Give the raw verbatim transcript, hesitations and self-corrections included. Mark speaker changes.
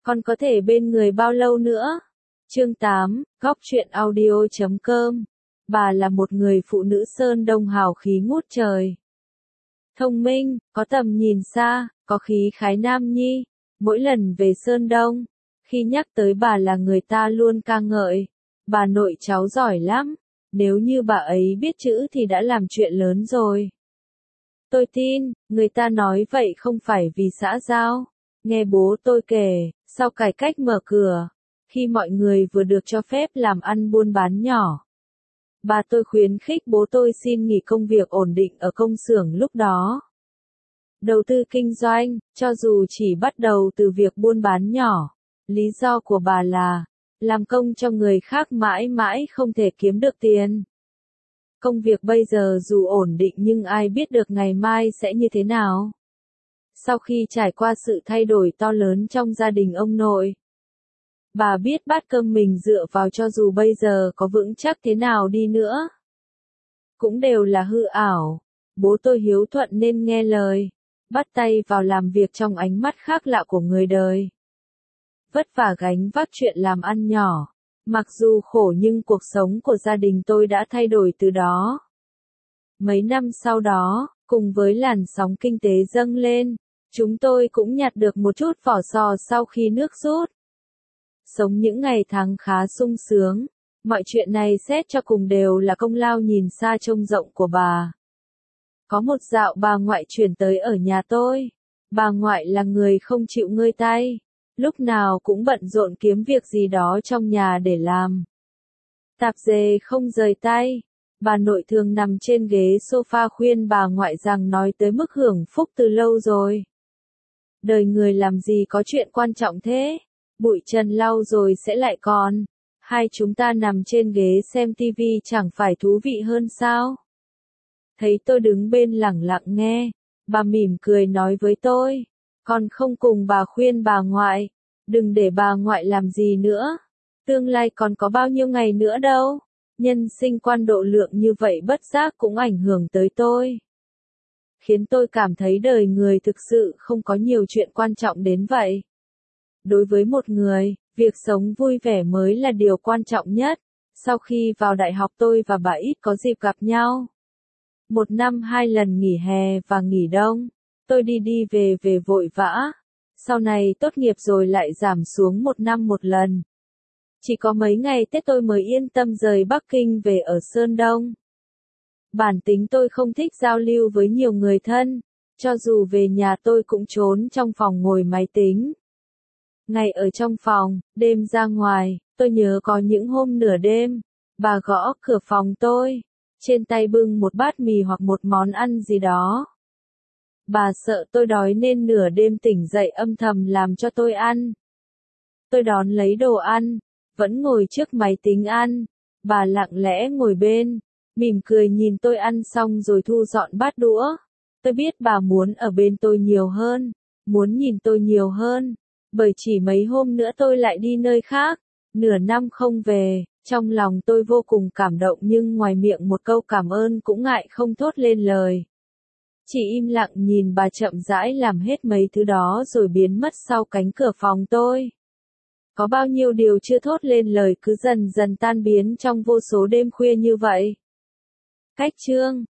Speaker 1: Con có thể bên người bao lâu nữa? Chương tám, góc truyện audio chấm com. Bà là một người phụ nữ Sơn Đông hào khí ngút trời. Thông minh, có tầm nhìn xa, có khí khái nam nhi. Mỗi lần về Sơn Đông, khi nhắc tới bà là người ta luôn ca ngợi. Bà nội cháu giỏi lắm, nếu như bà ấy biết chữ thì đã làm chuyện lớn rồi. Tôi tin, người ta nói vậy không phải vì xã giao. Nghe bố tôi kể, sau cải cách mở cửa, khi mọi người vừa được cho phép làm ăn buôn bán nhỏ, bà tôi khuyến khích bố tôi xin nghỉ công việc ổn định ở công xưởng lúc đó. Đầu tư kinh doanh, cho dù chỉ bắt đầu từ việc buôn bán nhỏ, lý do của bà là, làm công cho người khác mãi mãi không thể kiếm được tiền. Công việc bây giờ dù ổn định nhưng ai biết được ngày mai sẽ như thế nào. Sau khi trải qua sự thay đổi to lớn trong gia đình ông nội, bà biết bát cơm mình dựa vào cho dù bây giờ có vững chắc thế nào đi nữa, cũng đều là hư ảo. Bố tôi hiếu thuận nên nghe lời, bắt tay vào làm việc trong ánh mắt khác lạ của người đời. Vất vả gánh vác chuyện làm ăn nhỏ, mặc dù khổ nhưng cuộc sống của gia đình tôi đã thay đổi từ đó. Mấy năm sau đó, cùng với làn sóng kinh tế dâng lên, chúng tôi cũng nhặt được một chút vỏ sò sau khi nước rút. Sống những ngày tháng khá sung sướng, mọi chuyện này xét cho cùng đều là công lao nhìn xa trông rộng của bà. Có một dạo bà ngoại chuyển tới ở nhà tôi. Bà ngoại là người không chịu ngơi tay, lúc nào cũng bận rộn kiếm việc gì đó trong nhà để làm. Tạp dề không rời tay. Bà nội thường nằm trên ghế sofa khuyên bà ngoại rằng nói tới mức hưởng phúc từ lâu rồi. Đời người làm gì có chuyện quan trọng thế, bụi trần lau rồi sẽ lại còn. Hai chúng ta nằm trên ghế xem tivi chẳng phải thú vị hơn sao? Thấy tôi đứng bên lẳng lặng nghe, bà mỉm cười nói với tôi, con không cùng bà khuyên bà ngoại, đừng để bà ngoại làm gì nữa. Tương lai còn có bao nhiêu ngày nữa đâu. Nhân sinh quan độ lượng như vậy bất giác cũng ảnh hưởng tới tôi, khiến tôi cảm thấy đời người thực sự không có nhiều chuyện quan trọng đến vậy. Đối với một người, việc sống vui vẻ mới là điều quan trọng nhất. Sau khi vào đại học tôi và bà ít có dịp gặp nhau. Một năm hai lần nghỉ hè và nghỉ đông, tôi đi đi về về vội vã. Sau này tốt nghiệp rồi lại giảm xuống một năm một lần. Chỉ có mấy ngày Tết tôi mới yên tâm rời Bắc Kinh về ở Sơn Đông. Bản tính tôi không thích giao lưu với nhiều người thân, cho dù về nhà tôi cũng trốn trong phòng ngồi máy tính. Ngày ở trong phòng, đêm ra ngoài, tôi nhớ có những hôm nửa đêm, bà gõ cửa phòng tôi, trên tay bưng một bát mì hoặc một món ăn gì đó. Bà sợ tôi đói nên nửa đêm tỉnh dậy âm thầm làm cho tôi ăn. Tôi đón lấy đồ ăn, vẫn ngồi trước máy tính ăn, bà lặng lẽ ngồi bên, mỉm cười nhìn tôi ăn xong rồi thu dọn bát đũa. Tôi biết bà muốn ở bên tôi nhiều hơn, muốn nhìn tôi nhiều hơn, bởi chỉ mấy hôm nữa tôi lại đi nơi khác, nửa năm không về, trong lòng tôi vô cùng cảm động nhưng ngoài miệng một câu cảm ơn cũng ngại không thốt lên lời. Chỉ im lặng nhìn bà chậm rãi làm hết mấy thứ đó rồi biến mất sau cánh cửa phòng tôi. Có bao nhiêu điều chưa thốt lên lời cứ dần dần tan biến trong vô số đêm khuya như vậy. Cách chương